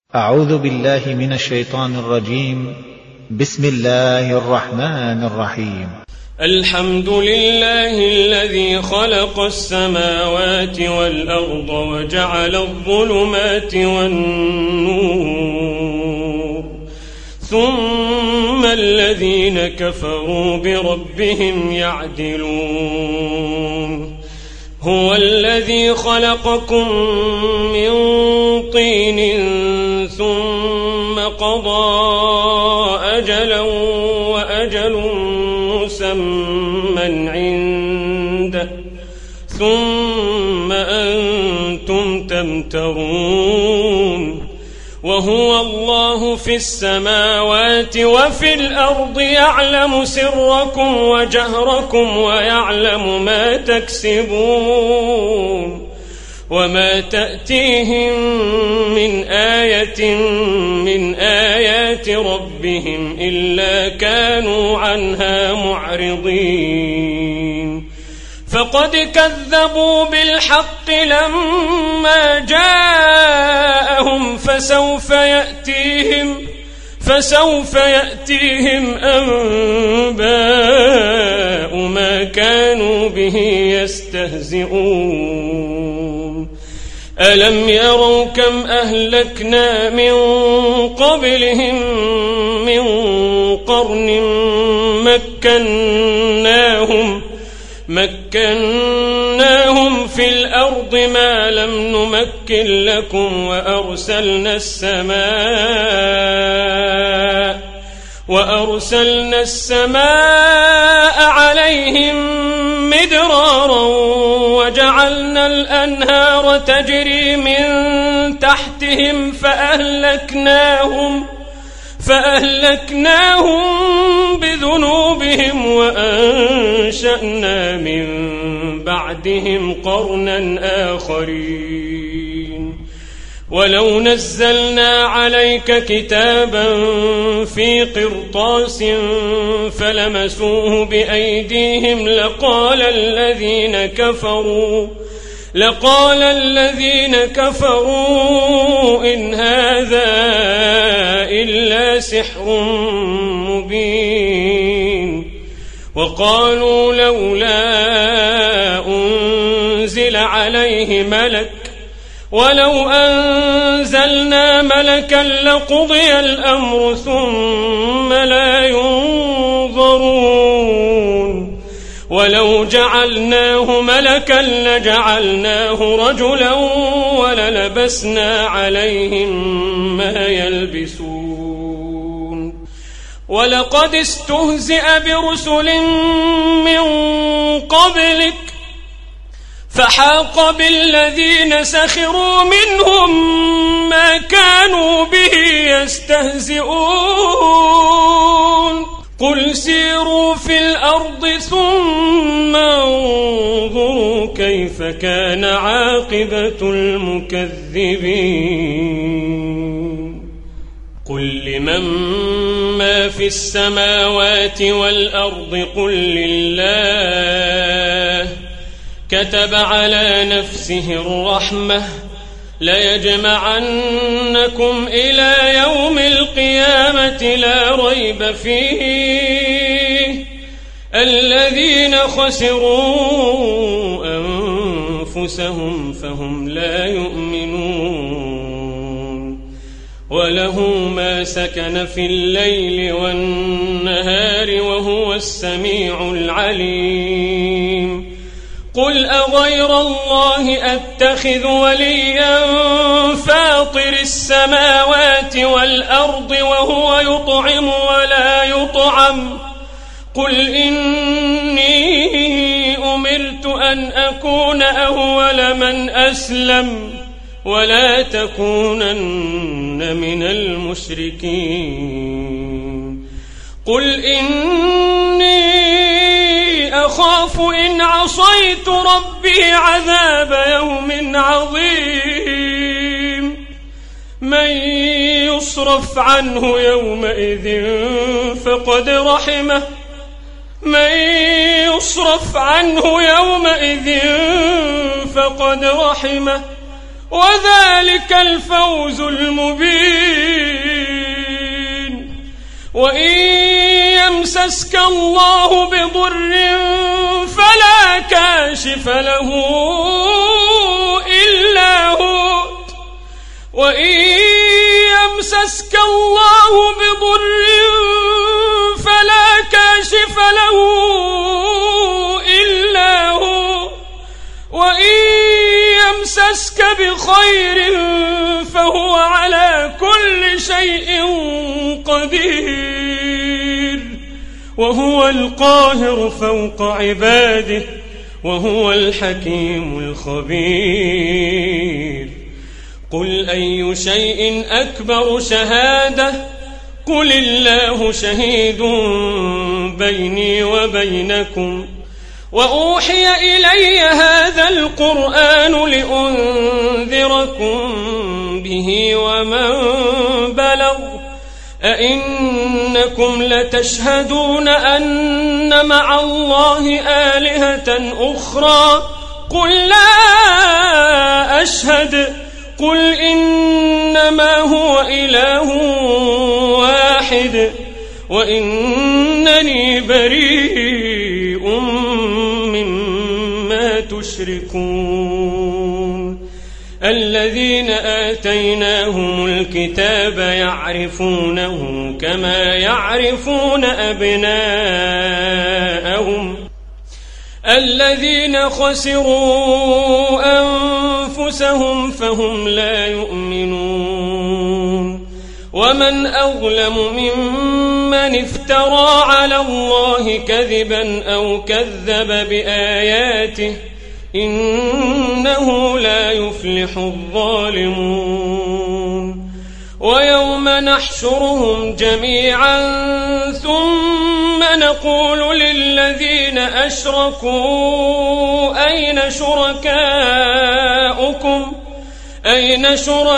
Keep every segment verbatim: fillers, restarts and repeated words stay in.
أعوذ بالله من الشيطان الرجيم. بسم الله الرحمن الرحيم. الحمد لله الذي خلق السماوات والأرض وجعل الظلمات والنور ثم الذين كفروا بربهم يعدلون. هو الذي خلقكم من طين ثم قضى أجلا وأجل مسمى عنده ثم أنتم تمترون. وهو الله في السماوات وفي الأرض يعلم سركم وجهركم ويعلم ما تكسبون. وما تأتيهم من آية من آيات ربهم إلا كانوا عنها معرضين. فقد كذبوا بالحق لما جاءهم فسوف يأتيهم فسوف يأتيهم أنباء ما كانوا به يستهزئون. ألم يروا كم أهلكنا من قبلهم من قرن مكناهم مكناهم في الأرض ما لم نمكن لكم وأرسلنا السماء وأرسلنا السماء عليهم مدرارا وجعلنا الأنهار تجري من تحتهم فأهلكناهم فأهلكناهم بذنوبهم وأنشأنا من بعدهم قرنا آخرين. ولو نزلنا عليك كتابا في قرطاس فلمسوه بأيديهم لقال الذين كفروا لقال الذين كفروا إن هذا إلا سحر مبين. وقالوا لولا أنزل عليه ملك ولو أنزلنا ملكا لقضي الأمر ثم لا ينظرون. ولو جعلناه ملكا لجعلناه رجلا وللبسنا عليهم ما يلبسون. ولقد استهزئ برسل من قبلك فحاق بالذين سخروا منهم ما كانوا به يستهزئون. قل سيروا في الأرض ثم انظروا كيف كان عاقبة المكذبين. قل لمن ما في السماوات والأرض قل لله كتب على نفسه الرحمة ليجمعنكم إلى يوم القيامة لا ريب فيه الذين خسروا أنفسهم فهم لا يؤمنون. وله ما سكن في الليل والنهار وهو السميع العليم. قل أغير الله أتخذ وليا فاطر السماوات والأرض وهو يطعم ولا يطعم. قل إني أمرت أن أكون أول من أسلم ولا تكونن من المشركين. قل إني أخاف إن عصيت ربي عذاب يوم عظيم. من يصرف عنه يومئذ فقد رحمه من يصرف عنه يومئذ فقد رحمه وذلك الفوز المبين. وإن يمسسك الله بضر فلا كاشف له إلا هو وإن يمسسك الله بضر فلا كاشف له إلا هو وإن يمسسك بخير فهو على كل شيء قدير وهو القاهر فوق عباده وهو الحكيم الخبير. قل أي شيء أكبر شهادة قل الله شهيد بيني وبينكم وأوحي إلي هذا القرآن لأنذركم به ومن بلغ أئنكم لتشهدون أن مع الله آلهة أخرى قل لا أشهد قل إنما هو إله واحد وإنني بريء مما تشركون. الذين آتيناهم الكتاب يعرفونه كما يعرفون أبناءهم الذين خسروا أنفسهم فهم لا يؤمنون. ومن أظلم ممن افترى على الله كذبا أو كذب بآياته إنه لا يفلح الظالمون. ويوم نحشرهم جميعا ثم نقول للذين أشركوا أين شركاؤكم أين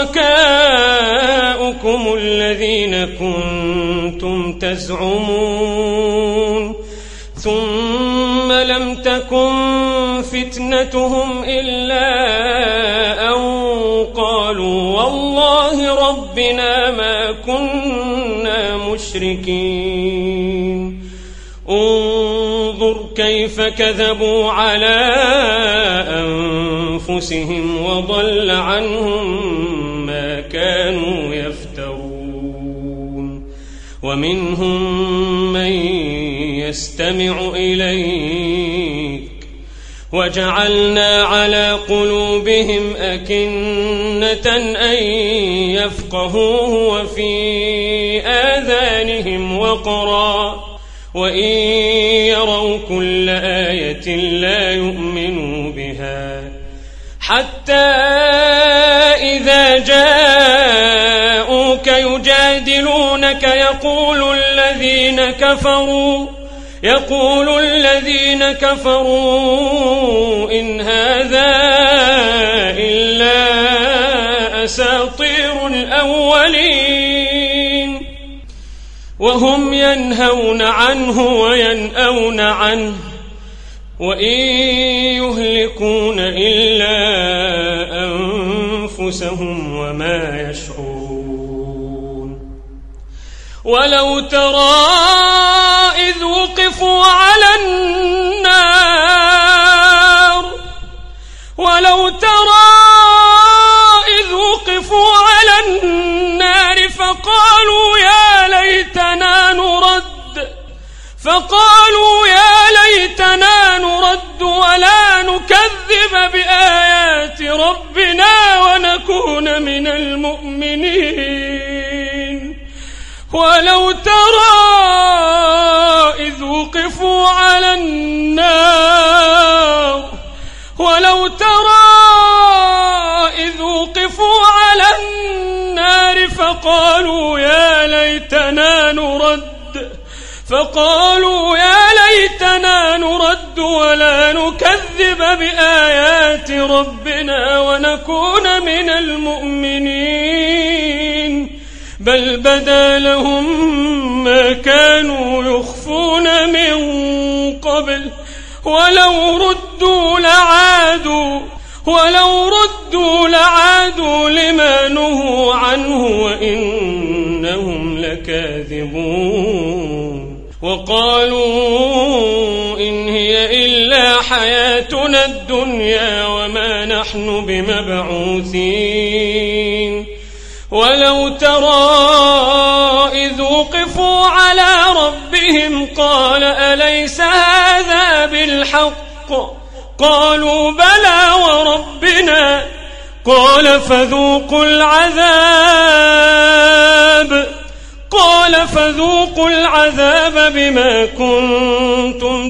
شركاؤكم الذين كنتم تزعمون ثم لم تكن فتنتهم إلا أن قالوا والله ربنا ما كنا مشركين. انظر كيف كذبوا على أنفسهم وضل عنهم ما كانوا يفترون. ومنهم من يستمع إليك وجعلنا على قلوبهم أكنة أن يفقهوه وفي آذانهم وقرا وإن يروا كل آية لا يؤمنوا بها حتى إذا جاءوك يجادلونك يقول الذين كفروا يقول الذين كفروا إن هذا إلا أساطير الأولين وهم ينهون عنه وينأون عنه وإن يهلكون إلا أنفسهم وما يشعرون. ولو ترى إذ وقفوا على النار ولو ترى إذ وقفوا على النار فقالوا يا ليتنا نرد فقالوا يا ليتنا نرد ولا نكذب بآيات ربنا ونكون من المؤمنين. ولو ترى إذ وقفوا على النار ولو ترى إذ وقفوا على النار فقالوا يا ليتنا نرد فقالوا يا ليتنا نرد ولا نكذب بآيات ربنا ونكون من المؤمنين بل بدا لهم ما كانوا يخفون من قبل ولو ردوا لعادوا ولو ردوا لعادوا لما نهوا عنه وإنهم لكاذبون. وقالوا إن هي إلا حياتنا الدنيا وما نحن بمبعوثين ولو ترى إذ وقفوا على ربهم قال أليس هذا بالحق قالوا بلى وربنا قال فذوقوا العذاب قال فذوقوا العذاب بما كنتم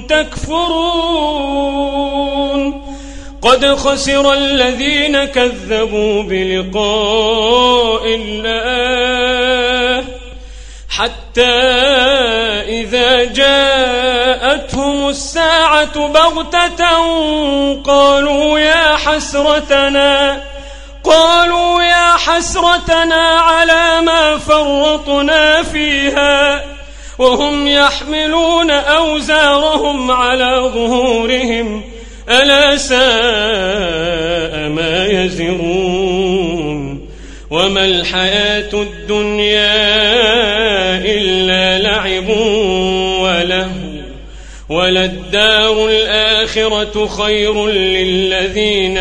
تكفرون قد خسر الذين كذبوا بلقاء الله حتى إذا جاءتهم الساعة بغتة قالوا يا حسرتنا قالوا يا حسرتنا على ما فرطنا فيها وهم يحملون أوزارهم على ظهورهم ألا ساء ما يزرون وما الحياة الدنيا إلا لعب ولهو وللدار الآخرة خير للذين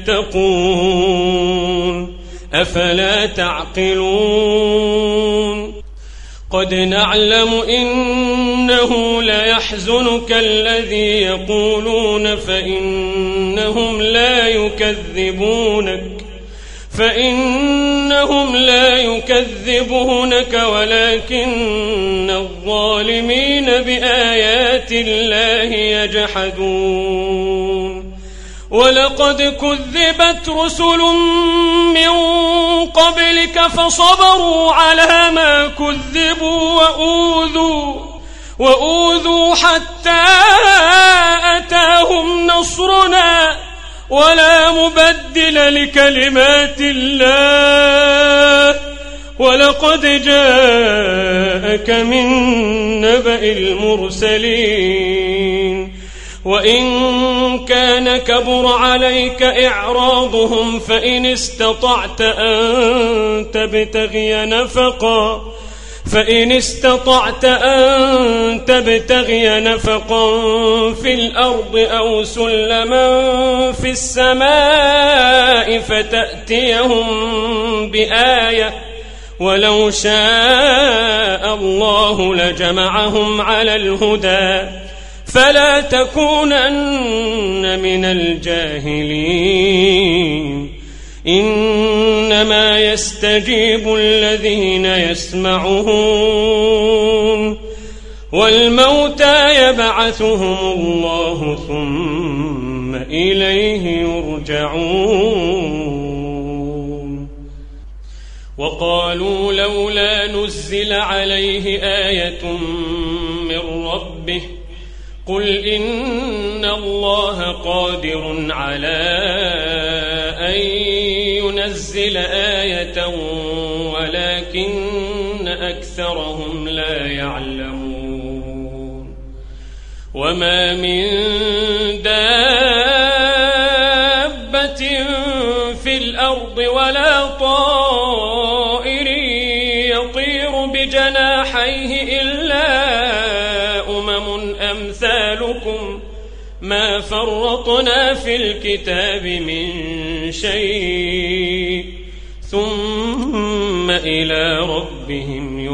يتقون أفلا تعقلون قد نعلم إنه ليحزنك الذي يقولون فإنهم لا يكذبونك فإنهم لا يكذبونك ولكن الظالمين بآيات الله يجحدون ولقد كذبت رسل من قبلك فصبروا على ما كذبوا وأوذوا وأوذوا حتى أتاهم نصرنا ولا مبدل لكلمات الله ولقد جاءك من نبأ المرسلين وإن كان كبر عليك إعراضهم فإن استطعت أن تبتغي نفقا فإن استطعت أن تبتغي نفقا في الأرض أو سلما في السماء فتأتيهم بآية ولو شاء الله لجمعهم على الهدى فلا تكونن من الجاهلين إنما يستجيب الذين يسمعون والموتى يبعثهم الله ثم إليه يرجعون وقالوا لولا نزل عليه آية من ربه قل إن الله قادر على أن ينزل آية ولكن أكثرهم لا يعلمون وما من دابة في الأرض ولا طائر يطير بجناحيه إلا أمم أمثالكم ما فرطنا في الكتاب من شيء ثم إلى ربهم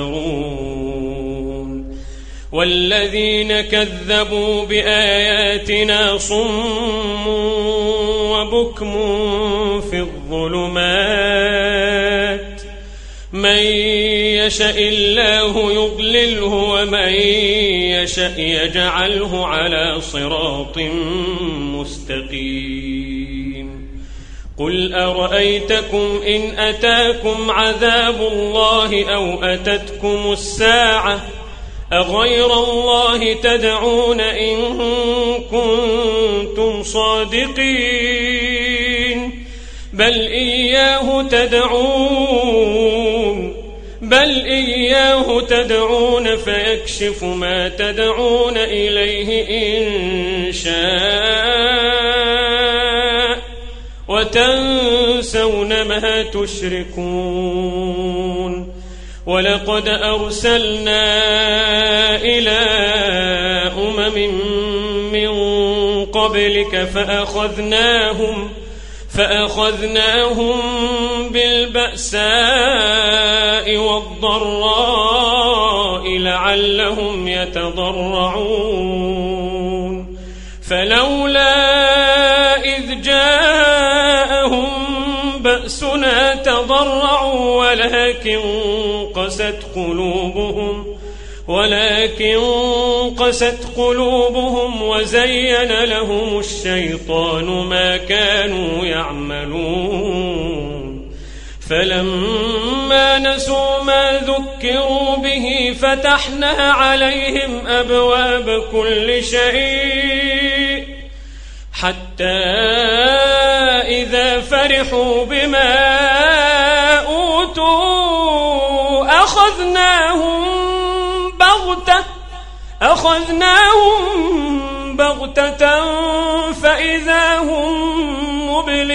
يحشرون والذين كذبوا بآياتنا صم وبكم في الظلمات من يشاء الله يضلله ومن يشاء يجعله على صراط مستقيم قل أرأيتكم إن أتاكم عذاب الله أو أتتكم الساعة أغير الله تدعون إن كنتم صادقين بل إياه تدعون بل إياه تدعون فيكشف ما تدعون إليه إن شاء وتنسون ما تشركون ولقد أرسلنا إلى أمم من قبلك فأخذناهم فأخذناهم بالبأساء والضراء لعلهم يتضرعون فلولا إذ جاءهم بأسنا تضرعوا ولكن قست قلوبهم ولكن قست قلوبهم وزين لهم الشيطان ما كانوا يعملون فلما نسوا ما ذكروا به فتحنا عليهم أبواب كل شيء حتى إذا فرحوا بما أوتوا أخذناهم بغتة أخذناهم بغتة فإذا هم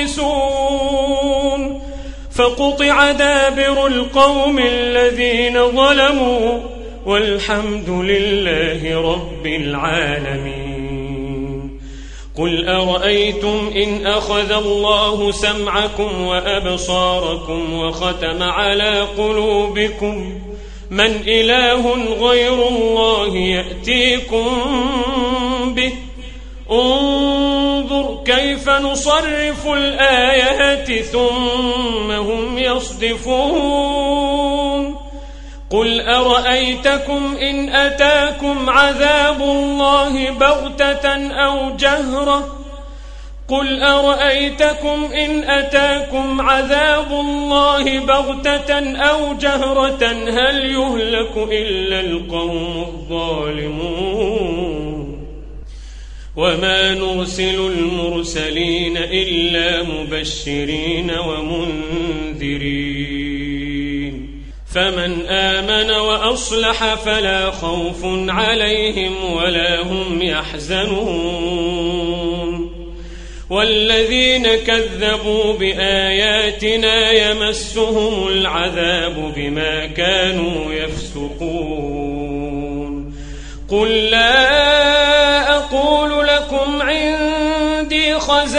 مبلسون فقطع دابر القوم الذين ظلموا والحمد لله رب العالمين. قل أرأيتم إن أخذ الله سمعكم وأبصاركم وختم على قلوبكم من إله غير الله يأتيكم به انظر كيف نصرف الآيات ثم هم يصدفون. قل أرأيتكم إن أتاكم عذاب الله بغتة أو جهرة قل أرأيتكم إن أتاكم عذاب الله بغتة أو جهرة هل يهلك إلا القوم الظالمون. وما نرسل المرسلين إلا مبشرين ومنذرين فمن آمن وأصلح فلا خوف عليهم ولا هم يحزنون. والذين كذبوا بآياتنا يمسهم العذاب بما كانوا يفسقون. قل لا أقول لكم عندي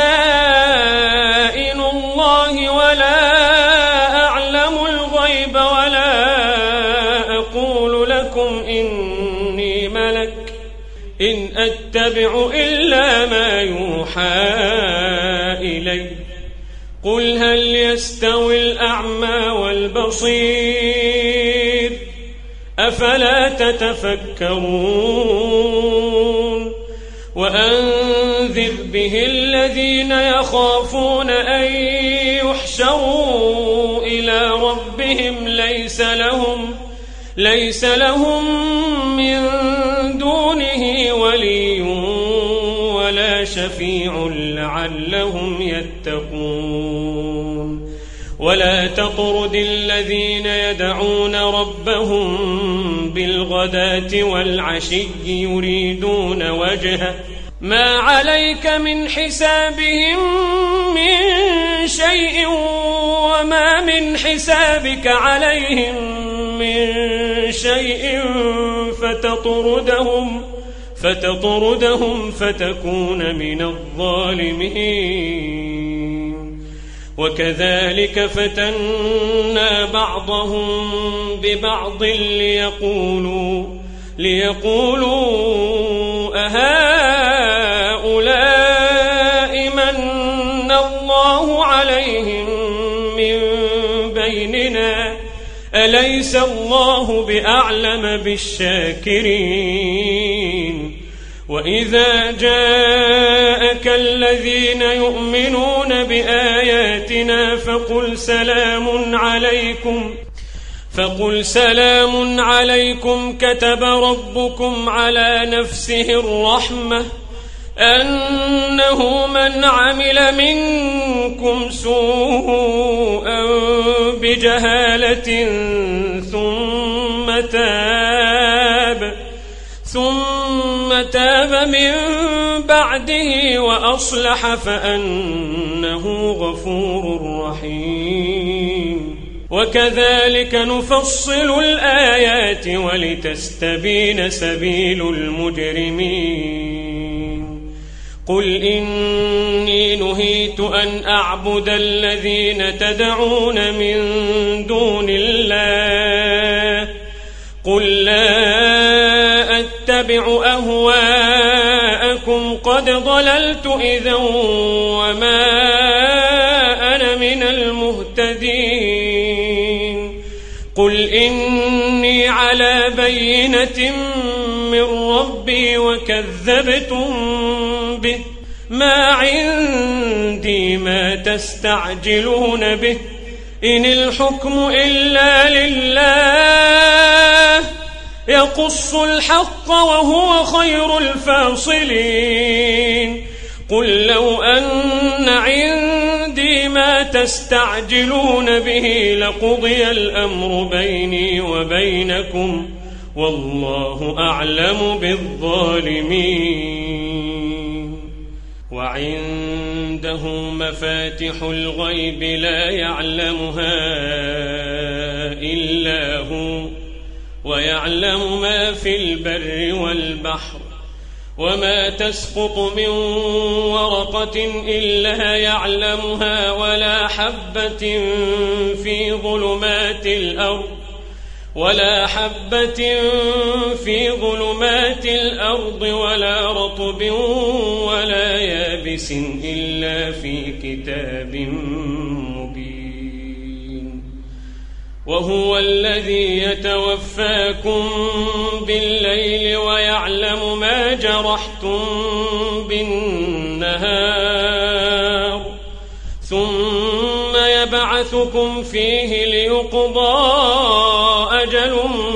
خزائن الله ولا أعلم الغيب ولا أقول لكم إني ملك إن أتبع إلا ما يوحى إلي قل هل يستوي الأعمى والبصير أفلا تتفكرون. وأنذر به الذين يخافون أن يحشروا إلى ربهم ليس لهم ليس لهم من دونه ولي ولا شفيع لعلهم يتقون. ولا تطرد الذين يدعون ربهم بالغداة والعشي يريدون وجهه ما عليك من حسابهم من شيء وما من حسابك عليهم من شيء فتطردهم فتطردهم فتكون من الظالمين. وكذلك فتنا بعضهم ببعض ليقولوا ليقولوا أهؤلاء من الله عليهم من بيننا أليس الله بأعلم بالشاكرين. وإذا جاءك الذين يؤمنون بآياتنا فقل سلام عليكم فقل سلام عليكم كتب ربكم على نفسه الرحمة أنه من عمل منكم سوءا بجهالة ثم تاب ثم تاب من بعده وأصلح فأنه غفور رحيم. وكذلك نفصل الآيات ولتستبين سبيل المجرمين قل إني نهيت أن أعبد الذين تدعون من دون الله قل لا أتبع أهواءكم قد ضللت إذا وما أنا من المهتدين قل إني على بينة من ربي وكذبتم به ما عندي ما تستعجلون به إن الحكم إلا لله يقص الحق وهو خير الفاصلين قل لو أن عندي ما تستعجلون به لقضي الأمر بيني وبينكم والله أعلم بالظالمين وعنده مفاتح الغيب لا يعلمها إلا هو ويعلم ما في البر والبحر وما تسقط من ورقة إلا يعلمها ولا حبة في ظلمات الأرض ولا حبة في ظلمات الأرض ولا رطب ولا يابس إلا في كتاب مبين وهو الذي يتوفاكم بالليل ويعلم ما جرحتم بالنهار ثم يبعثكم فيه ليقضى أجل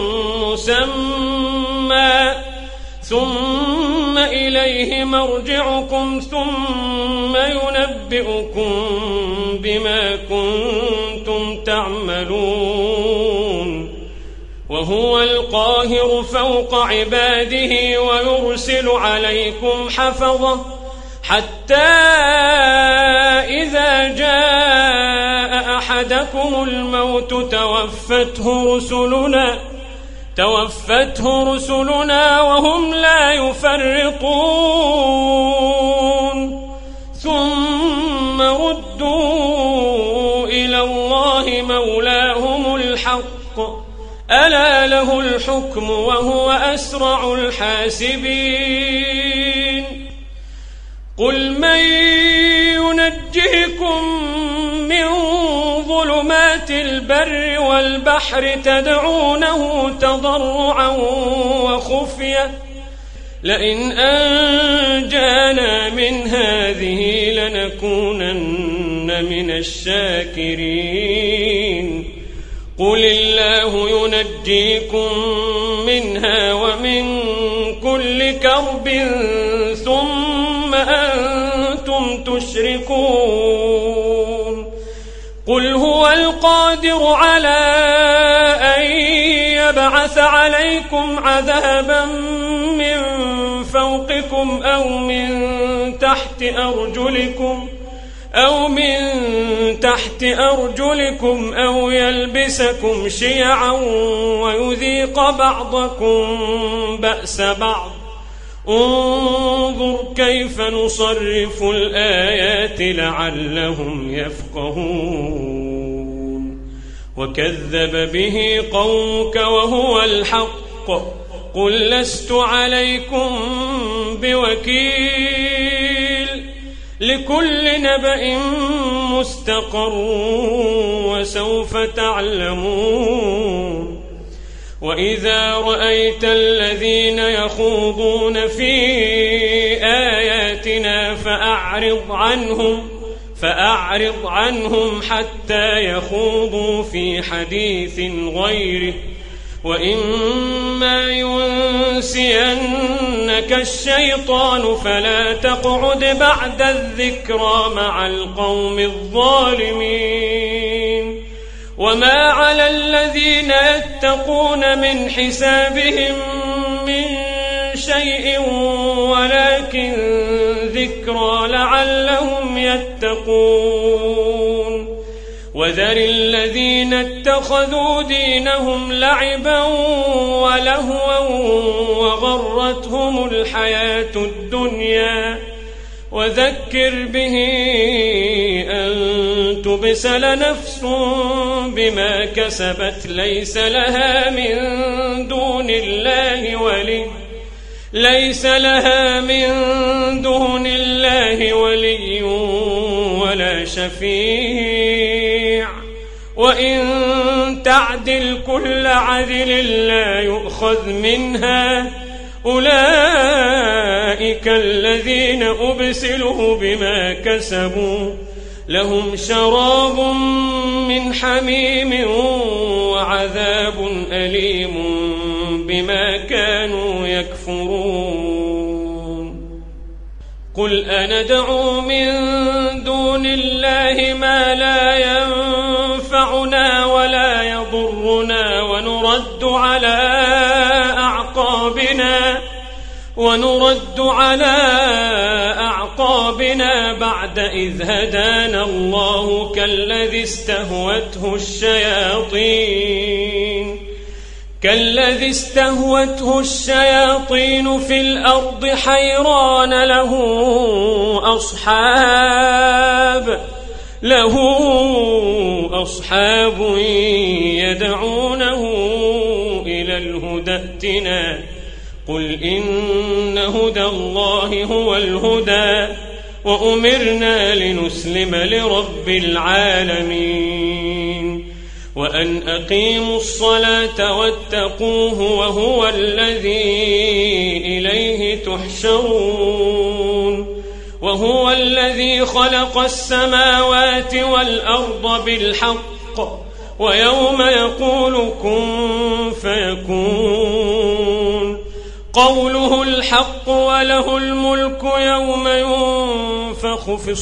مسمى ثم إليه مرجعكم ثم ينبئكم بما كنتم تعملون وهو القاهر فوق عباده ويرسل عليكم حفظة حتى إذا جاء أحدكم الموت توفته رسلنا توفته رسلنا وهم لا يفرطون ثم ردوا إلى الله مولاهم الحق ألا له الحكم وهو أسرع الحاسبين قل من ينجيكم من ظلمات البر والبحر تدعونه تضرعا وخفية لئن أنجانا من هذه لنكونن من الشاكرين قل الله ينجيكم منها ومن كل كرب ثم أنتم تشركون قل هو القادر على أن يبعث عليكم عذابا من فوقكم أو من تحت أرجلكم أو من تحت أرجلكم أو يلبسكم شيعا ويذيق بعضكم بأس بعض انظر كيف نصرف الآيات لعلهم يفقهون وكذب به قومك وهو الحق قل لست عليكم بوكيل لكل نبأ مستقر وسوف تعلمون وإذا رأيت الذين يخوضون في آياتنا فأعرض عنهم فأعرض عنهم حتى يخوضوا في حديث غيره وإما ينسينك الشيطان فلا تقعد بعد الذكرى مع القوم الظالمين وما على الذين يتقون من حسابهم من شيء ولكن ذكرى لعلهم يتقون وذر الذين اتخذوا دينهم لعبا ولهوا وغرتهم الحياة الدنيا وذكر به أن تبسل نفس بما كسبت ليس لها من دون الله ولي ليس لها من دون الله ولي ولا شفيع وإن تعدل كل عدل لا يؤخذ منها أولئك الذين أبسلوا بما كسبوا لهم شراب من حميم وعذاب أليم بما كانوا يكفرون قل أندعو من دون الله ما لا ينفعنا ولا يضرنا ونرد على أعقابنا ونرد على أعقابنا بعد إذ هدانا الله كالذي استهوته الشياطين كالذي استهوته الشياطين في الأرض حيران له أصحاب له أصحاب يدعونه إلى الهدى ائتنا قل إن هدى الله هو الهدى وأمرنا لنسلم لرب العالمين وأن أقيموا الصلاة واتقوه وهو الذي إليه تحشرون وهو الذي خلق السماوات والأرض بالحق ويوم يقول كن فيكون قوله الحق وله الملك يوم ينفخ في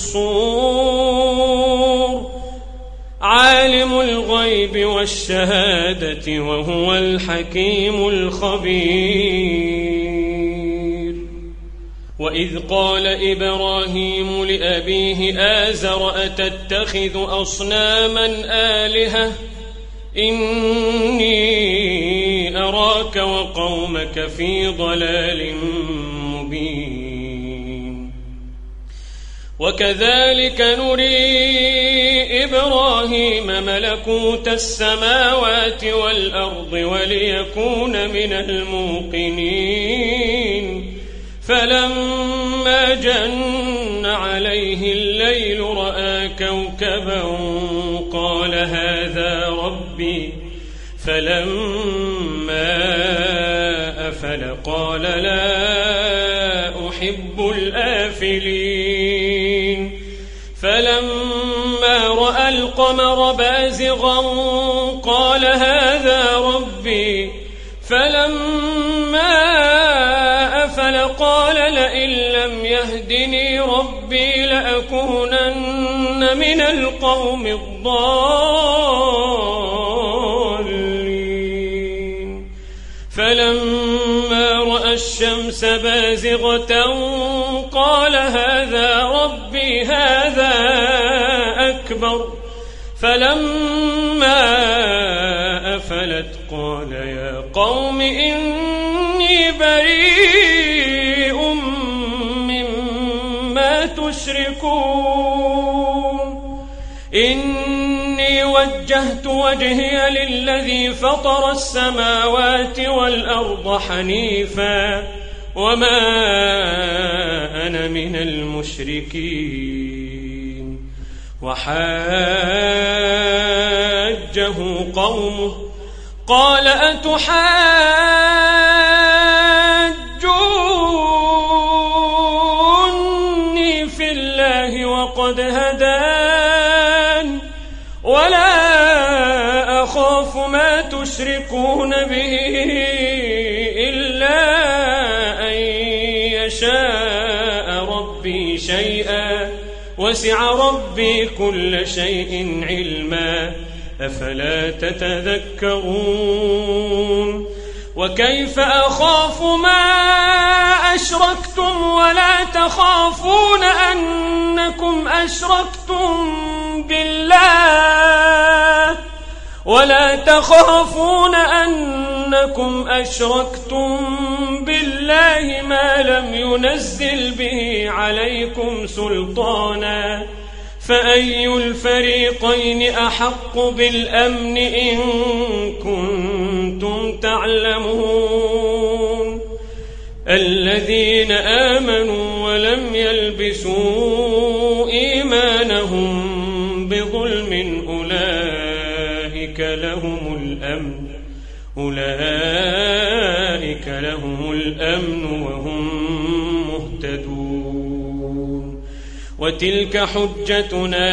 الصور عالم الغيب والشهادة وهو الحكيم الخبير وإذ قال إبراهيم لأبيه آزر أتتخذ أصناما آلهة إني أراك وقومك في ضلال مبين وكذلك نري إبراهيم ملكوت السماوات والأرض وليكون من الموقنين فلما جن عليه الليل رأى كوكبا قال هذا ربي فلما أفل قال لا أحب الآفلين فلما رأى القمر بازغا قال هذا ربي فلما أفل قال لئن لم يهدني ربي لأكونن من القوم الضالين فلما رأى الشمس بازغة قال هذا ربي هذا أكبر فلما أفلت قال يا قوم إني بريء مما تشركون إني وجهت وجهي للذي فطر السماوات والأرض حنيفا وما أنا من المشركين وحاجه قومه قال أتحاجوني في الله وقد هدان ولا أخاف ما تشركون به إلا أن يشاء ربي شيئا وسع ربي كل شيء علما أفلا تتذكرون وكيف أخاف ما أشركتم ولا تخافون أنكم أشركتم بالله ولا تخافون أنكم أشركتم بالله ما لم ينزل به عليكم سلطانا فأي الفريقين أحق بالأمن إن كنتم تعلمون الذين آمنوا ولم يلبسوا إيمانهم بظلم أولئك لهم الأمن أولئك لهم الأمن وهم مهتدون وتلك حجتنا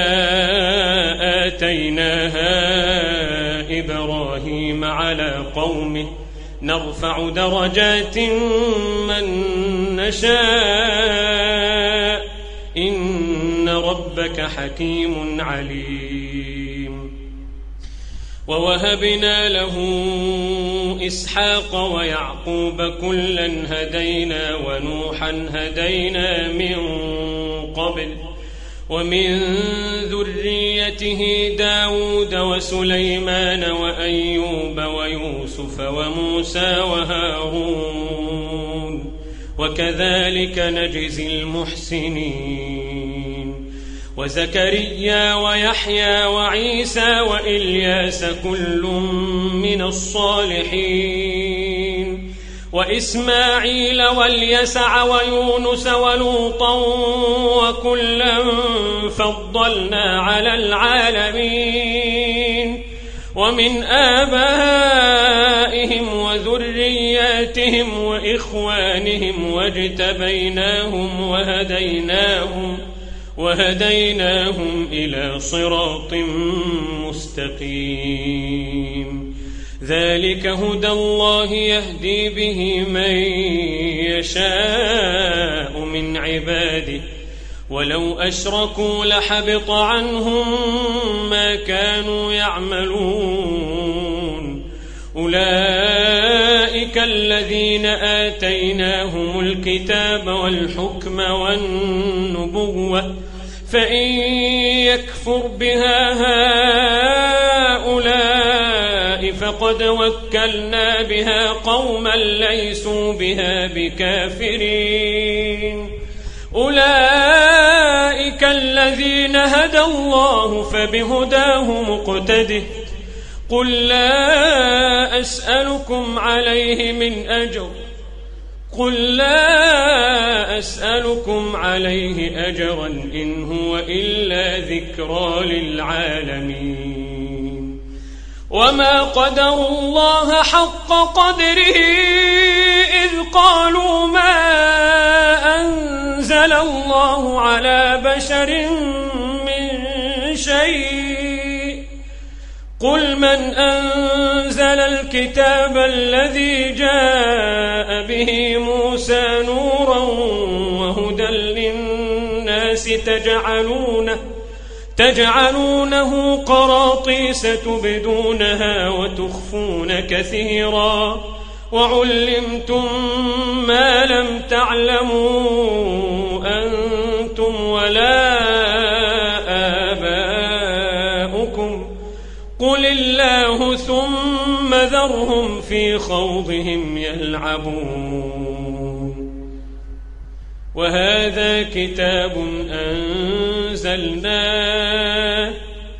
آتيناها إبراهيم على قومه نرفع درجات من نشاء إن ربك حكيم عليم ووهبنا له إسحاق ويعقوب كلا هدينا ونوحا هدينا من قبل ومن ذريته داود وسليمان وأيوب ويوسف وموسى وهارون وكذلك نجزي المحسنين وزكريا ويحيى وعيسى وإلياس كل من الصالحين وإسماعيل واليسع ويونس ولوطا وكلا فضلنا على العالمين ومن آبائهم وذرياتهم وإخوانهم واجتبيناهم وهديناهم وهديناهم إلى صراط مستقيم ذلك هدى الله يهدي به من يشاء من عباده ولو أشركوا لحبط عنهم ما كانوا يعملون أولئك الذين آتيناهم الكتاب والحكم والنبوة فإن يكفر بها هؤلاء فقد وكلنا بها قوما ليسوا بها بكافرين أولئك الذين هدى الله فبهداه مقتده قل لا أسألكم عليه من أجر قل لا أسألكم عليه أجرا إن هو إلا ذكرى للعالمين وما قدروا الله حق قدره إذ قالوا ما أنزل الله على بشر من شيء قل من أنزل الكتاب الذي جاء به موسى نورا وهدى للناس تجعلونه تجعلونه قراطيس تبدونها وتخفون كثيرا وعلمتم ما لم تعلموا أنتم ولا آباؤكم قل الله ثم ذرهم في خوضهم يلعبون وهذا كتاب أنزلناه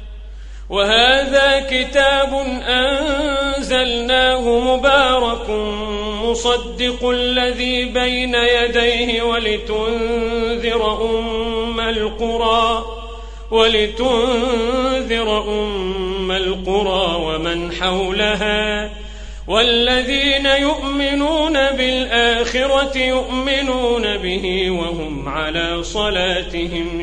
وهذا كتاب أنزلناه مبارك مصدق الذي بين يديه ولتنذر أم القرى ولتنذر أم القرى ومن حولها والذين يؤمنون بالآخرة يؤمنون به وهم على صلاتهم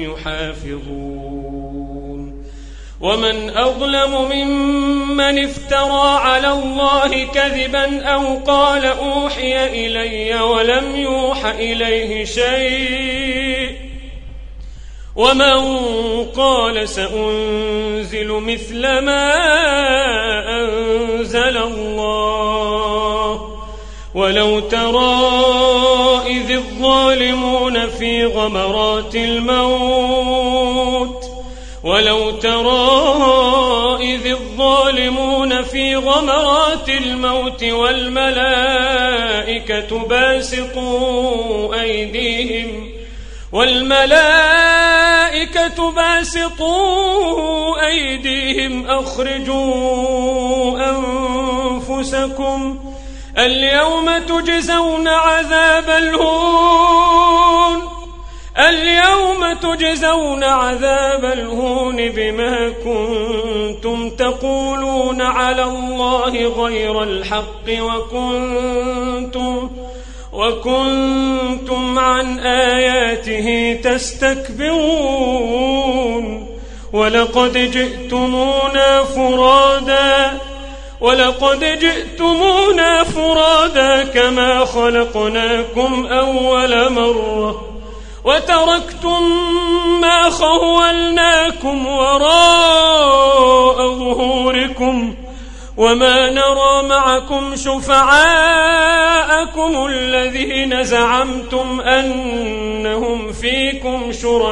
يحافظون ومن أظلم ممن افترى على الله كذبا أو قال أوحي إلي ولم يوح إليه شيء ومن قال سأنزل مثل ما أنزل الله ولو ترى إذ الظالمون في غمرات الموت ولو ترى إذ الظالمون الظالمون في غمرات الموت والملائكة باسطوا أيديهم والملائكة باسطوا أيديهم أخرجوا أنفسكم اليوم تجزون عذاب الهون اليوم تجزون عذاب الهون بما كنتم تقولون على الله غير الحق وكنتم وكنتم عن آياته تستكبرون ولقد جئتمونا فرادا ولقد جئتمونا فرادا كما خلقناكم أول مرة وتركتم ما خولناكم وراء ظهوركم وما نرى معكم شفعاءكم الذين زعمتم أنهم فيكم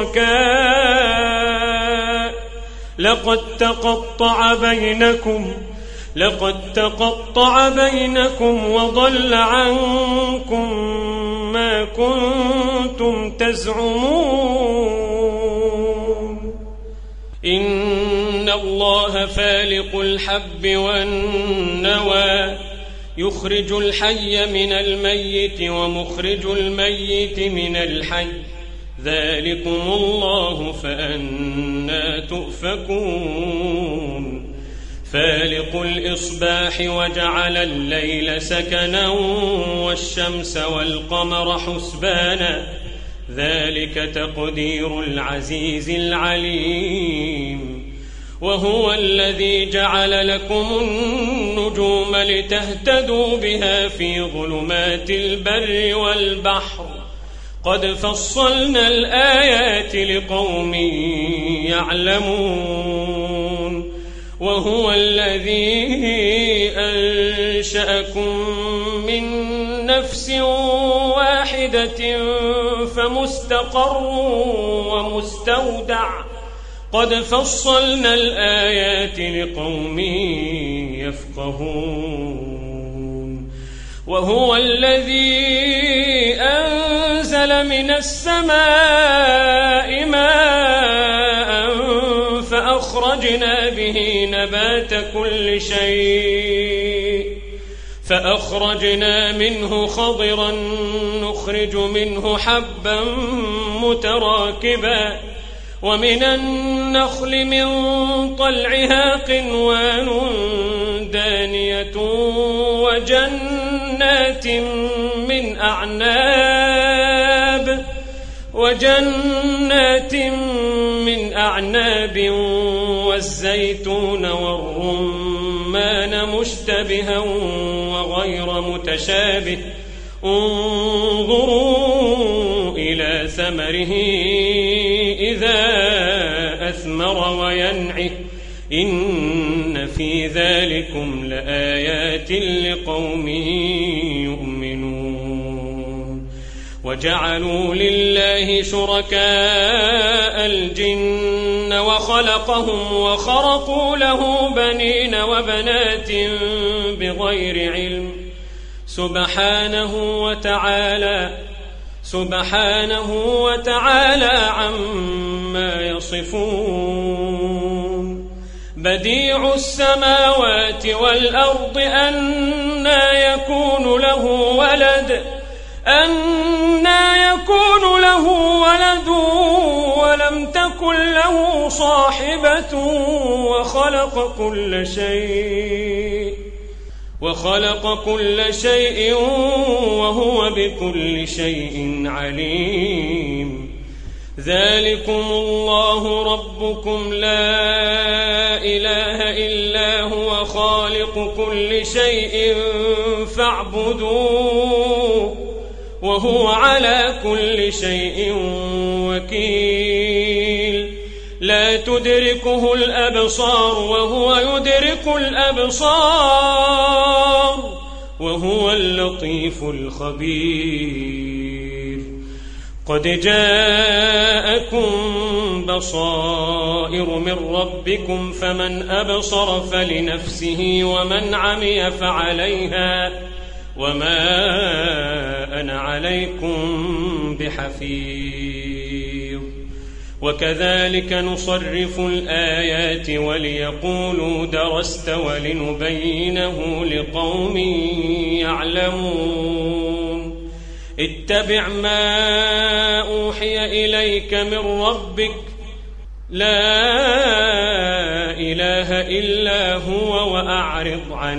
شركاء لقد تقطع بينكم لقد تقطع بينكم وضل عنكم ما كنتم تزعمون إن الله فالق الحب والنوى يخرج الحي من الميت ومخرج الميت من الحي ذلكم الله فأنى تؤفكون فالق الإصباح وجعل الليل سكنا والشمس والقمر حسبانا ذلك تقدير العزيز العليم وهو الذي جعل لكم النجوم لتهتدوا بها في ظلمات البر والبحر قد فصلنا الآيات لقوم يعلمون وهو الذي أنشأكم من نفس واحدة فمستقر ومستودع قد فصلنا الآيات لقوم يفقهون وهو الذي أنزل من السماء ماء فأخرجنا به نبات كل شيء فأخرجنا منه خضرا نخرج منه حبا متراكبا ومن النخل من طلعها قنوان دانية وجنات من أعناب وجنات من أعناب والزيتون والرمان مشتبها وغير متشابه انظروا إلى ثمره إذا أثمر وينعه إن في ذلكم لآيات لقوم يؤمنون وجعلوا لله شركاء الجن وخلقهم وخرقوا له بنين وبنات بغير علم سبحانه وتعالى سبحانه وتعالى عما يصفون بديع السماوات والأرض أنى يكون له ولد أنى يكون له ولد ولم تكن له صاحبة وخلق كل شيء وخلق كل شيء وهو بكل شيء عليم ذلكم الله ربكم لا إله إلا هو خالق كل شيء فاعبدوه وهو على كل شيء وكيل لا تدركه الأبصار وهو يدرك الأبصار وهو اللطيف الخبير قد جاءكم بصائر من ربكم فمن أبصر فلنفسه ومن عمي فعليها وما أنا عليكم بحفيظ وكذلك نصرف الآيات وليقولوا درست ولنبينه لقوم يعلمون اتبع ما أوحي إليك من ربك لا إله إلا هو وأعرض عن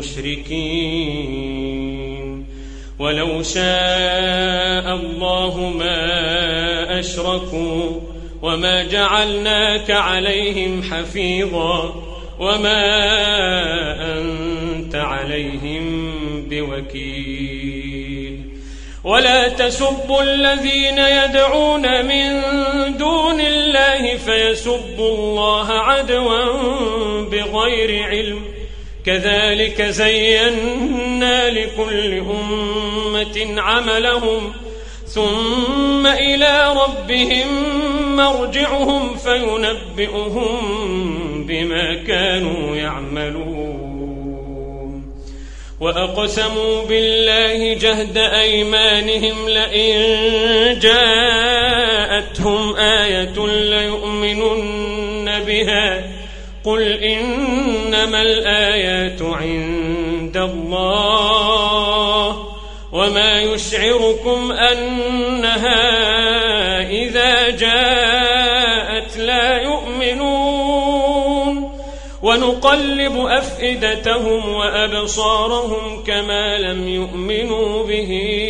المشركين ولو شاء الله ما أشركوا وما جعلناك عليهم حفيظا وما أنت عليهم بوكيل ولا تسبوا الذين يدعون من دون الله فيسبوا الله عدوا بغير علم كذلك زينا لكل أمة عملهم ثم إلى ربهم مرجعهم فينبئهم بما كانوا يعملون وأقسموا بالله جهد أيمانهم لئن جاءتهم آية ليؤمنن بها قل إنما الآيات عند الله وما يشعركم أنها إذا جاءت لا يؤمنون ونقلب أفئدتهم وأبصارهم كما لم يؤمنوا به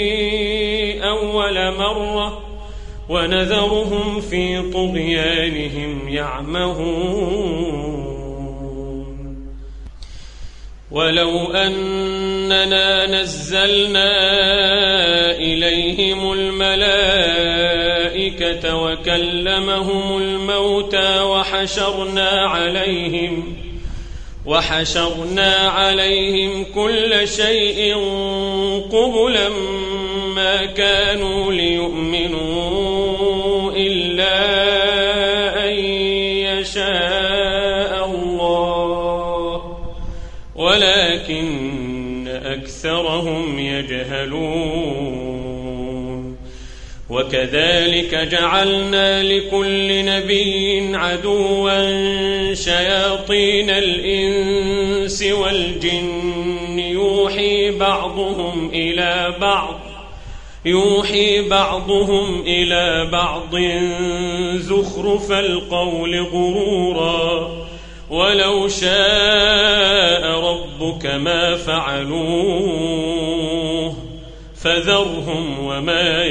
أول مرة ونذرهم في طغيانهم يعمهون ولو أننا نزلنا إليهم الملائكة وكلمهم الموتى وحشرنا عليهم وحشرنا عليهم كل شيء قبلا ما كانوا ليؤمنوا إلا أن يشاء الله ولكن أكثرهم يجهلون وكذلك جعلنا لكل نبي عدوا شياطين الإنس والجن يوحي بعضهم إلى بعض يوحي بعضهم إلى بعض زخرف القول غرورا ولو شاء ربك ما فعلوه فذرهم وما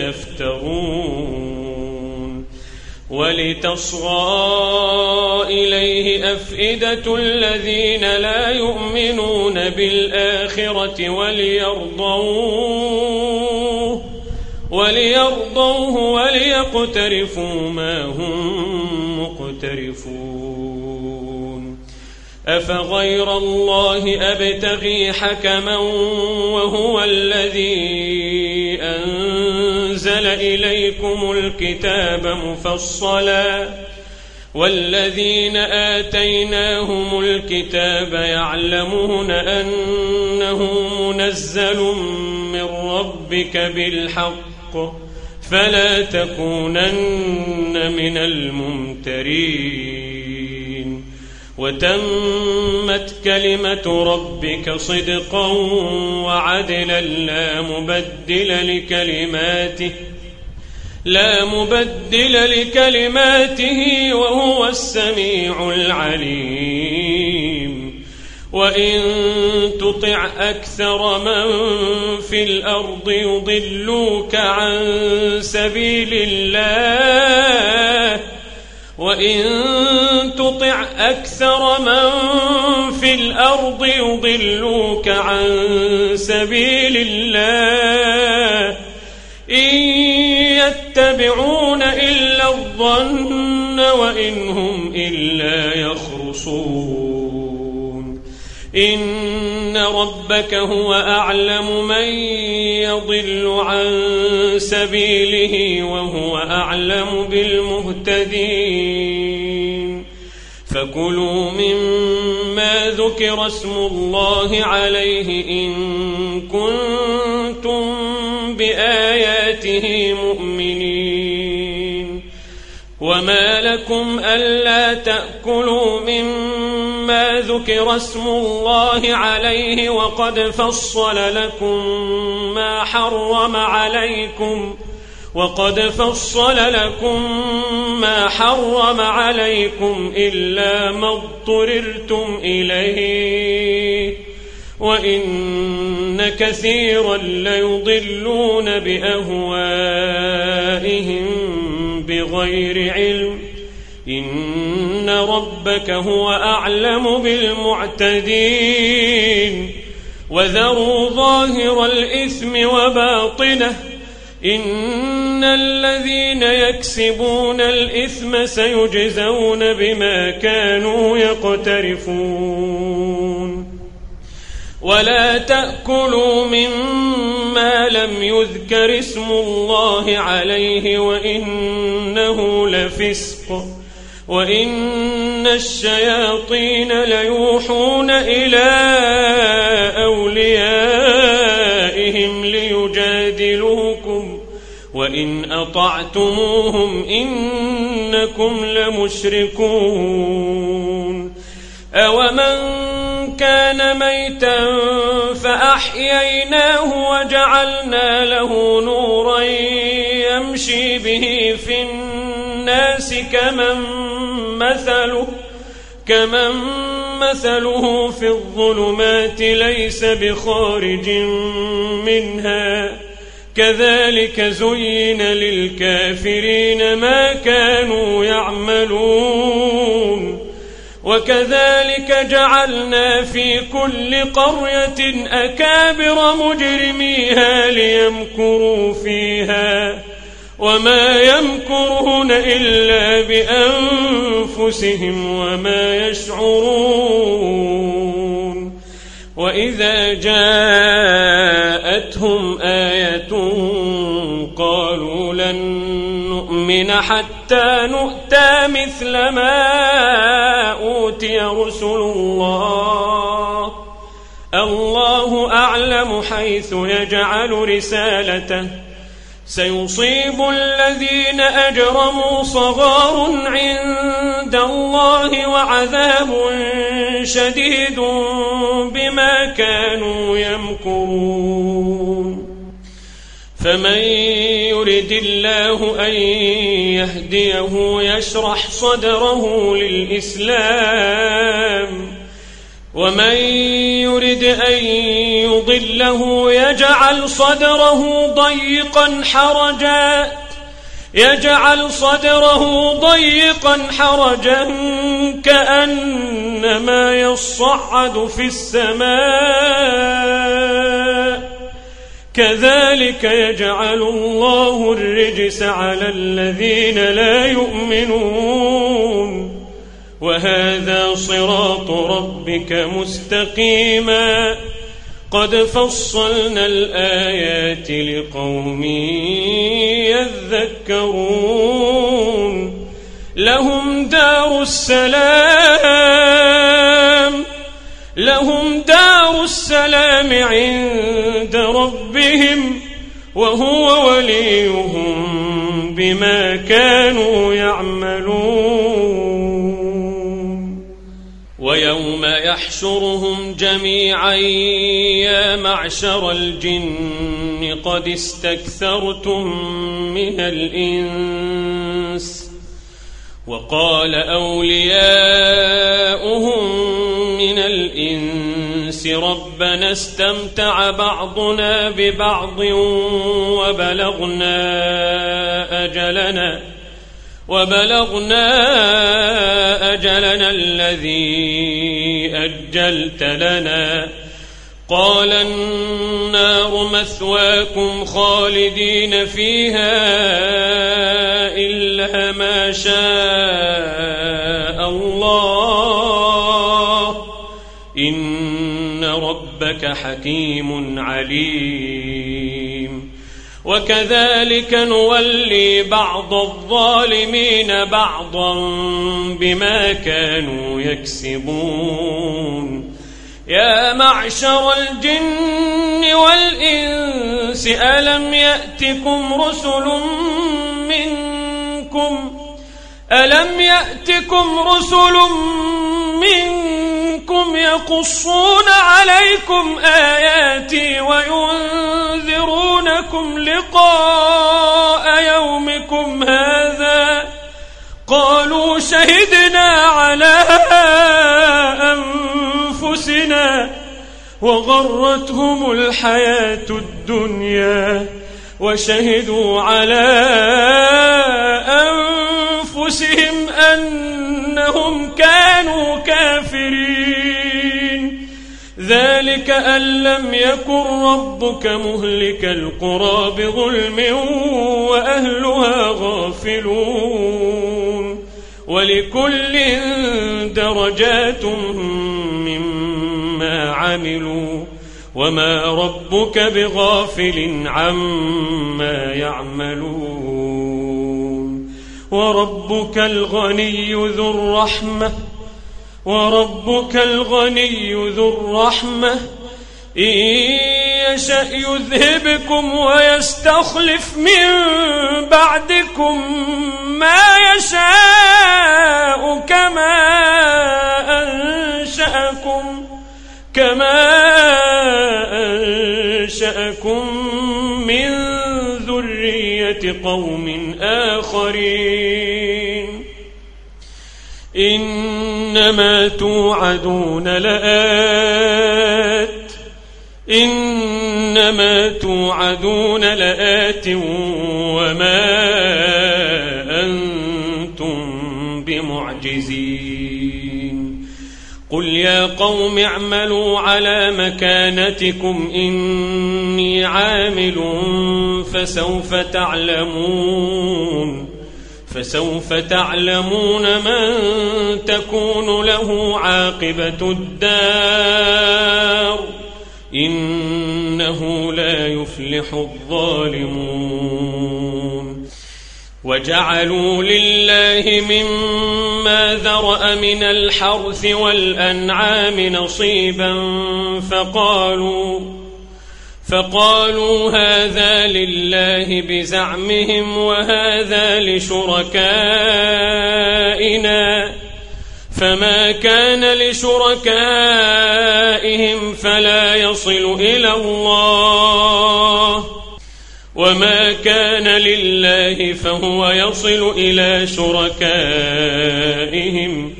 يفترون ولتصغى إليه أفئدة الذين لا يؤمنون بالآخرة وليرضوه وليرضوه وليقترفوا ما هم مقترفون أفغير الله أبتغي حكما وهو الذي أنزل إليكم الكتاب مفصلا والذين آتيناهم الكتاب يعلمون أنه منزل من ربك بالحق فلا تكونن من الممترين وتمت كلمة ربك صدقا وعدلا لا مبدل لكلماته لا مبدل لكلماته وهو السميع العليم وإن تطع أكثر من في الأرض يضلوك عن سبيل الله وإن تطع أكثر من في الأرض يضلوك عن سبيل الله إن يتبعون إلا الظن وإن هم إلا يخرصون إن ربك هو أعلم من يضل عن سبيله وهو أعلم بالمهتدين فكلوا مما ذكر اسم الله عليه إن كنتم بآياته مؤمنين وما لكم ألا تأكلوا مما ذكر اسم الله عليه وقد فصل لكم ما حرم عليكم وقد فصل لكم ما حرم عليكم إلا ما اضطررتم إليه وإن كثيرا ليضلون بأهوائهم بغير علم إن ربك هو أعلم بالمعتدين وذروا ظاهر الإثم وباطنه إن الذين يكسبون الإثم سيجزون بما كانوا يقترفون ولا تأكلوا مما لم يذكر اسم الله عليه وإنه لفسق وإن الشياطين ليوحون إلى أوليائهم ليجادلوكم وإن أطعتموهم إنكم لمشركون أومن كان ميتا فأحييناه وجعلنا له نورا يمشي به في الناس كمن مثله كمن مثله في الظلمات ليس بخارج منها كذلك زين للكافرين ما كانوا يعملون وكذلك جعلنا في كل قرية أكابر مجرميها ليمكروا فيها وما يمكرون إلا بأنفسهم وما يشعرون وإذا جاءتهم آية قالوا لن نؤمن حتى نؤتى مثل ما أوتي رسل الله الله أعلم حيث يجعل رسالته سيصيب الذين أجرموا صغار عند الله وعذاب شديد بما كانوا يمكرون فمن يرد الله أن يهديه يشرح صدره للإسلام ومن يرد أن يضله يجعل صدره ضيقا حرجا يجعل صدره ضيقا حرجا كأنما يصعد في السماء كذلك يجعل الله الرجس على الذين لا يؤمنون وهذا صراط ربك مستقيما قد فصلنا الآيات لقوم يذكرون لهم دار السلام لهم دار السلام عند ربهم وهو وليهم بما كانوا يعملون ويوم يحشرهم جميعا يا معشر الجن قد استكثرتم من الإنس وقال أولياؤهم من الإنس ربنا استمتع بعضنا ببعض وبلغنا أجلنا وبلغنا أجلنا الذي أجلت لنا قال النار مثواكم خالدين فيها إلا ما شاء الله إن ربكم ربك حكيم عليم. وكذلك نولي بعض الظالمين بعضا بما كانوا يكسبون. يا معشر الجن والإنس ألم يأتكم رسل منكم ألم يأتكم رسل منكم يقصون عليكم آياتي وينذرونكم لقاء يومكم هذا؟ قالوا شهدنا على أنفسنا وغرتهم الحياة الدنيا وشهدوا على أنفسهم أنهم كانوا كافرين. ذلك أن لم يكن ربك مهلك القرى بظلم وأهلها غافلون. ولكل درجات مما عملوا وما ربك بغافل عما يعملون. وربك الغني ذو الرحمة وربك الغني ذو الرحمة إن يشأ يذهبكم ويستخلف من بعدكم ما يشاء كما أنشأكم كما أنشأكم من ذرية قوم آخرين. إنما توعدون لآت إنما توعدون لآت وما أنتم بمعجزين. قل يا قوم اعملوا على مكانتكم إني عامل فسوف تعلمون فسوف تعلمون من تكون له عاقبة الدار إنه لا يفلح الظالمون. وجعلوا لله مما ذرأ من الحرث والأنعام نصيبا فقالوا فقالوا هذا لله بزعمهم وهذا لشركائنا فما كان لشركائهم فلا يصل إلى الله وما كان لله فهو يصل إلى شركائهم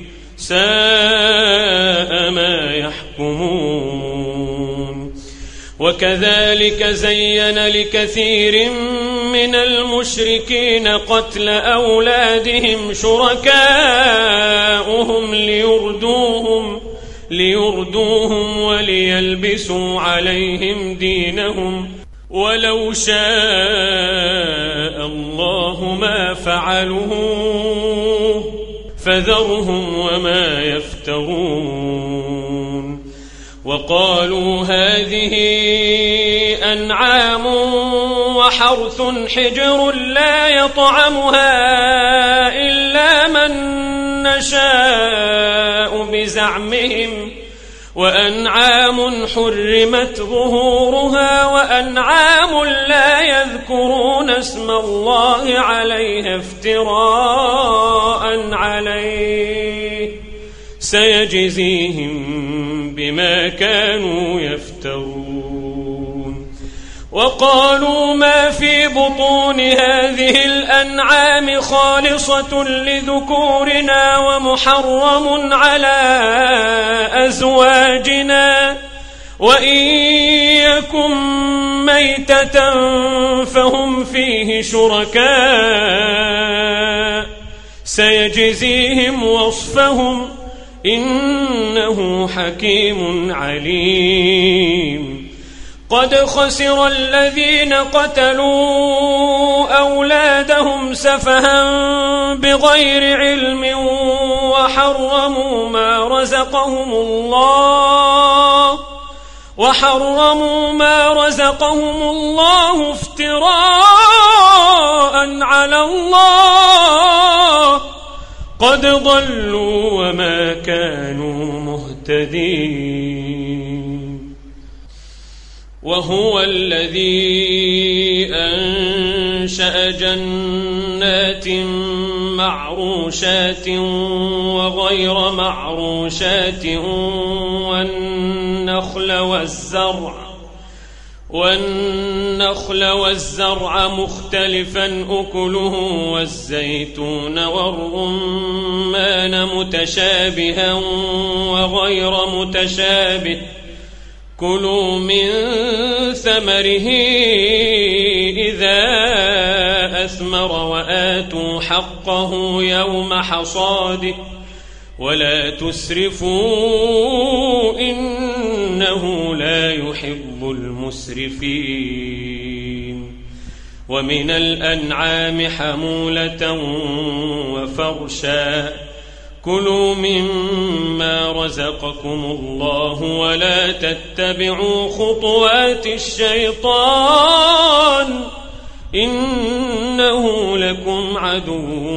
ساء ما يحكمون. وكذلك زين لكثير من المشركين قتل أولادهم شركاؤهم ليردوهم ليردوهم وليلبسوا عليهم دينهم ولو شاء الله ما فعلوه فذرهم وما يفترون. وقالوا هذه أنعام وحرث حجر لا يطعمها إلا من نشاء بزعمهم وأنعام حرمت ظهورها وأنعام لا يذكرون اسم الله عليها افتراء عليه سيجزيهم بما كانوا يفترون. وقالوا ما في بطون هذه الأنعام خالصة لذكورنا ومحرم على أزواجنا وإن يكن ميتة فهم فيه شركاء سيجزيهم وصفهم إنه حكيم عليم. قد خسر الذين قتلوا أولادهم سفها بغير علم وحرموا ما رزقهم الله وحرموا ما رزقهم الله افتراء على الله قد ضلوا وما كانوا مهتدين. وهو الذي أنشأ جنات معروشات وغير معروشات والنخل والزرع والنخل والزرع مختلفا أكله والزيتون والرمان متشابها وغير متشابه كلوا من ثمره إذا أثمر وآتوا حقه يوم حصاده ولا تسرفوا إنه لا يحب المسرفين. ومن الأنعام حمولة وفرشا كلوا مما رزقكم الله ولا تتبعوا خطوات الشيطان إنه لكم عدو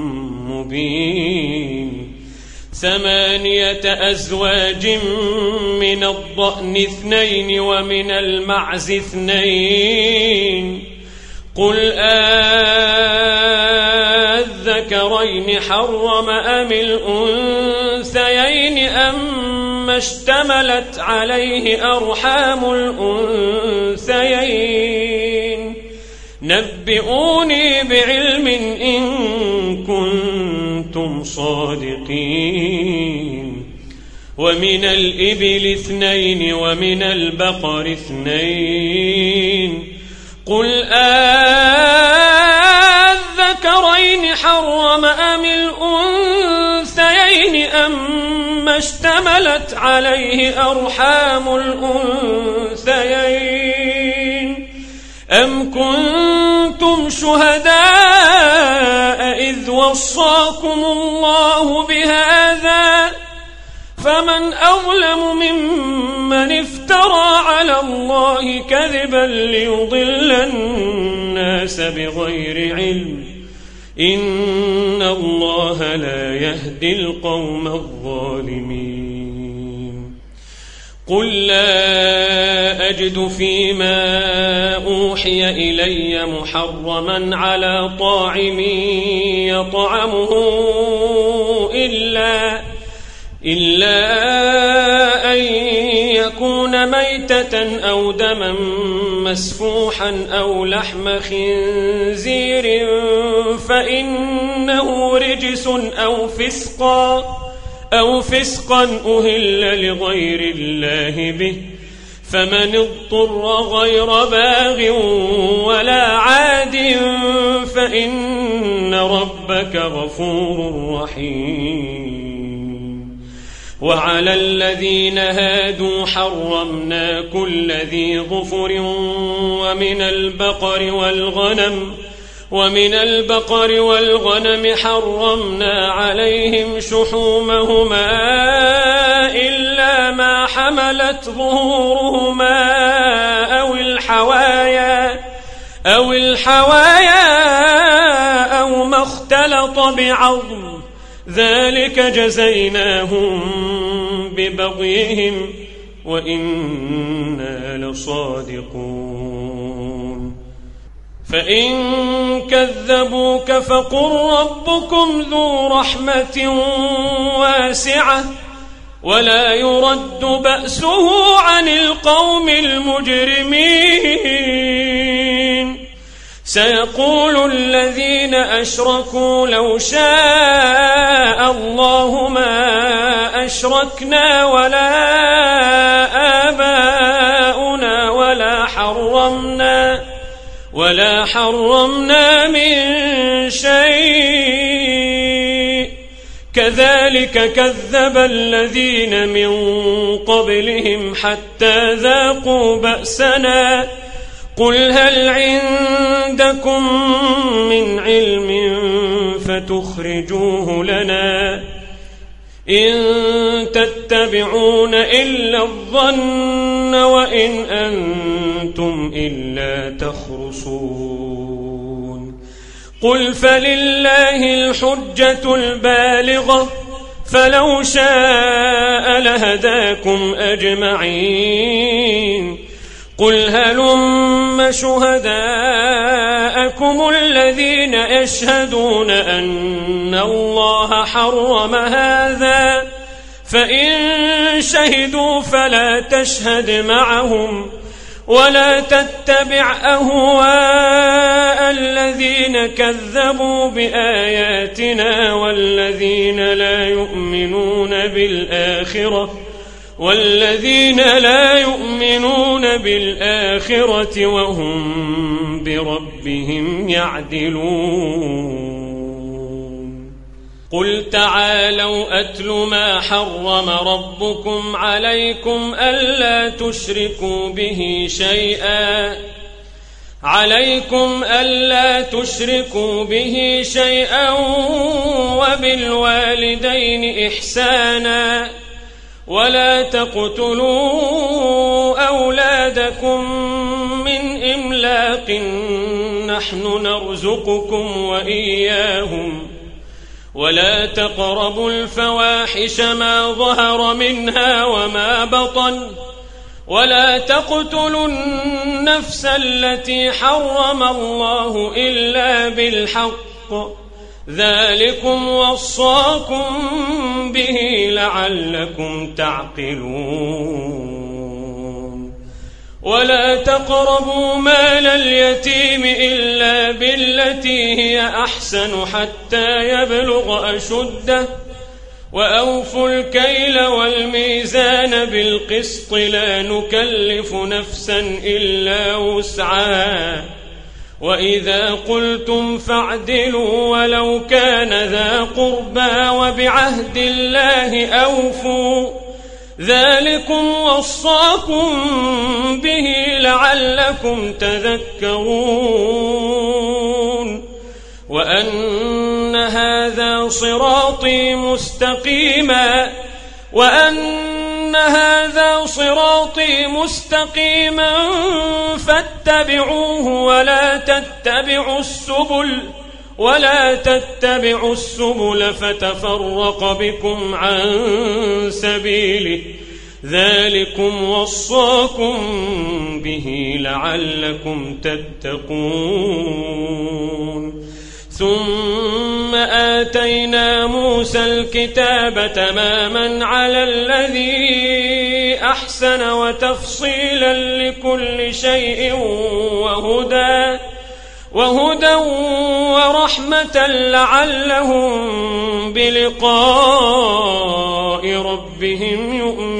مبين. ثمانية أزواج من الضأن اثنين ومن المعز اثنين قل أذكرين حرم أم الأنثيين أما اشتملت عليه أرحام الأنثيين نبئوني بعلم إن كنتم صادقين. ومن الإبل اثنين ومن البقر اثنين قل أذكرين حرم أم الأنثيين أما اشتملت عليه أرحام الأنثيين أم كنتم شهداء إذ وصاكم الله بهذا فمن أظلم ممن افترى على الله كذبا ليضل الناس بغير علم إن الله لا يهدي القوم الظالمين. قل لا أجد فيما أوحي إلي محرما على طاعم يطعمه إلا إلا أن يكون ميتة أو دما مسفوحا أو لحم خنزير فإنه رجس أو فسقا أو فسقا أهل لغير الله به فمن اضطر غير باغ ولا عاد فإن ربك غفور رحيم. وعلى الذين هادوا حرمنا كل ذي ظفر ومن البقر والغنم ومن البقر والغنم حرمنا عليهم شحومهما إلا ما حملت ظهورهما أو الحوايا أو الحوايا أو ما اختلط بعظم ذلك جزيناهم ببغيهم وإنا لصادقون. فإن كذبوك فقل ربكم ذو رحمة واسعة ولا يرد بأسه عن القوم المجرمين. سيقول الذين أشركوا لو شاء الله ما أشركنا ولا آباؤنا ولا حرمنا ولا حرمنا من شيء كذلك كذب الذين من قبلهم حتى ذاقوا بأسنا قل هل عندكم من علم فتخرجوه لنا إن تتبعون إلا الظن تنصرون وإن أنتم إلا تخرصون قل فلله الحجة البالغة فلو شاء لهداكم أجمعين قل هلم شهداءكم الذين يشهدون أن الله حرم هذا فإن شهدوا فلا تشهد معهم ولا تتبع أهواء الذين كذبوا بآياتنا والذين لا يؤمنون بالآخرة والذين لا يؤمنون بالآخرة وهم بربهم يعدلون قل تعالوا أتل ما حرم ربكم عليكم ألا تشركوا به شيئا عليكم ألا تشركوا به شيئا وبالوالدين إحسانا ولا تقتلوا أولادكم من إملاق نحن نرزقكم وإياهم ولا تقربوا الفواحش ما ظهر منها وما بطن ولا تقتلوا النفس التي حرم الله إلا بالحق ذلكم وصاكم به لعلكم تعقلون ولا تقربوا مال اليتيم إلا بالتي هي أحسن حتى يبلغ أشده وأوفوا الكيل والميزان بالقسط لا نكلف نفسا إلا وسعها وإذا قلتم فاعدلوا ولو كان ذا قربى وبعهد الله أوفوا ذلكم وصاكم به لعلكم تذكرون وأن هذا صراطي مستقيما وأن هذا صراطي مستقيما فاتبعوه ولا تتبعوا السبل ولا تتبعوا السبل فتفرق بكم عن سبيله ذلكم وصاكم به لعلكم تتقون ثم آتينا موسى الكتاب تماما على الذي أحسن وتفصيلا لكل شيء وهدى وهدى ورحمة لعلهم بلقاء ربهم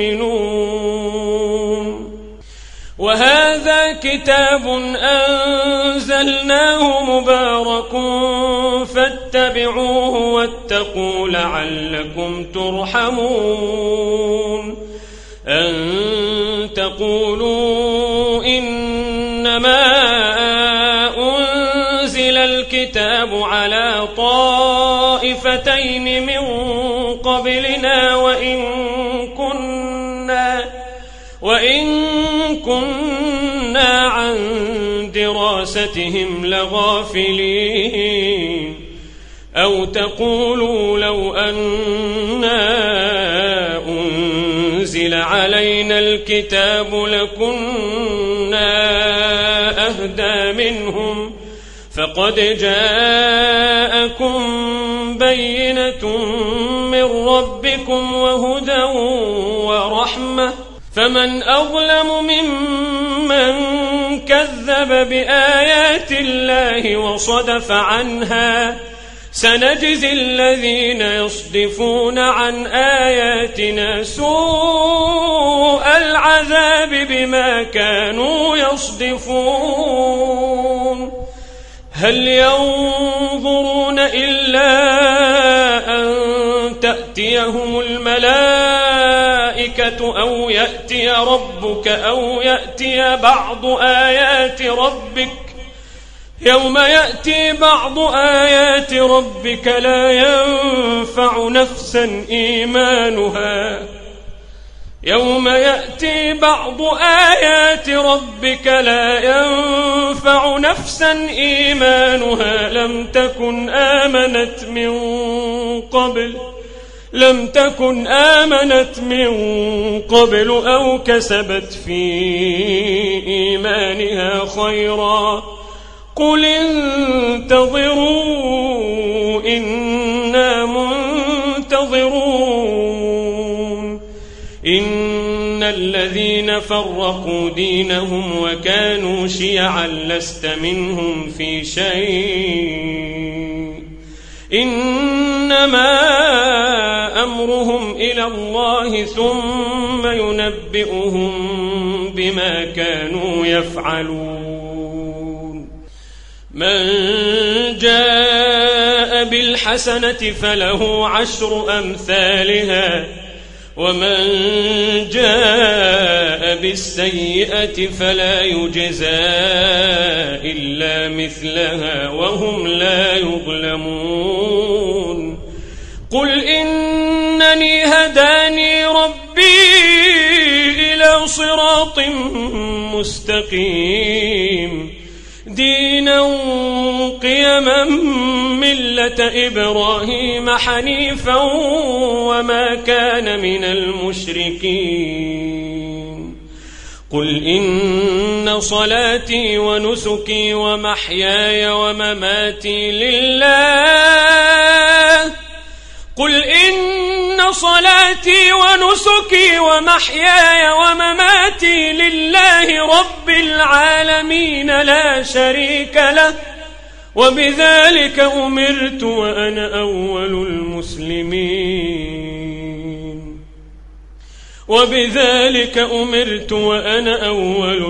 يؤمنون وهذا كتاب أنزلناه مبارك فاتبعوه واتقوا لعلكم ترحمون أن تقولوا إنما أنزل الكتاب على طائفتين من قبلنا وإن كنا وإن كنا عن دراستهم لغافلين أو تقولوا لو أنا أنزل علينا الكتاب لكنا أهدى منهم فقد جاءكم بينة من ربكم وهدى ورحمة فمن أظلم ممن كذب بآيات الله وصدف عنها سنجزي الذين يصدفون عن آياتنا سوء العذاب بما كانوا يصدفون هل ينظرون إلا أن تأتيهم الملائكة أو يأتي ربك أو يأتي بعض آيات ربك يوم يأتي بعض آيات ربك لا ينفع نفسا إيمانها يوم يأتي بعض آيات ربك لا ينفع نفسا إيمانها لم تكن آمنت من قبل لم تكن آمنت من قبل أو كسبت في إيمانها خيرا قل انتظروا إنا منتظرون إن الذين فرقوا دينهم وكانوا شيعا لست منهم في شيء إنما أمرهم إلى الله ثم ينبئهم بما كانوا يفعلون من جاء بالحسنة فله عشر أمثالها ومن جاء بالسيئة فلا يجزى إلا مثلها وهم لا يظلمون قل إنني هداني ربي إلى صراط مستقيم دينا قيما ملة إبراهيم حنيفا وما كان من المشركين قل إن صلاتي ونسكي ومحياي ومماتي لله قل إن صلاتي ونسكي ومحياي ومماتي لله رب العالمين لا شريك له وبذلك أمرت وأنا أول المسلمين وبذلك أمرت وأنا أول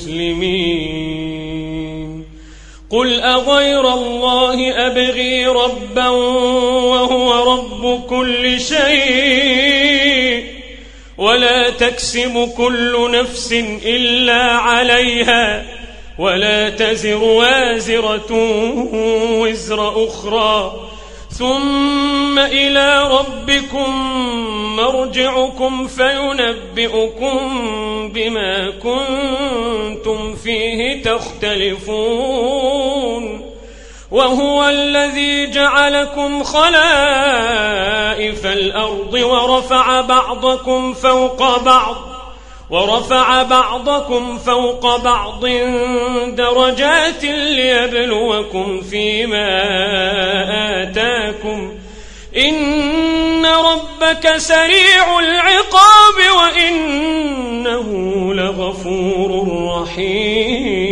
المسلمين قل أغير الله أبغي ربا وهو رب كل شيء ولا تكسب كل نفس إلا عليها ولا تزر وازرة وزر أخرى ثم إلى ربكم مرجعكم فينبئكم بما كنتم فيه تختلفون وهو الذي جعلكم خلائف الأرض ورفع بعضكم فوق بعض ورفع بعضكم فوق بعض درجات ليبلوكم فيما آتاكم إن ربك سريع العقاب وإنه لغفور رحيم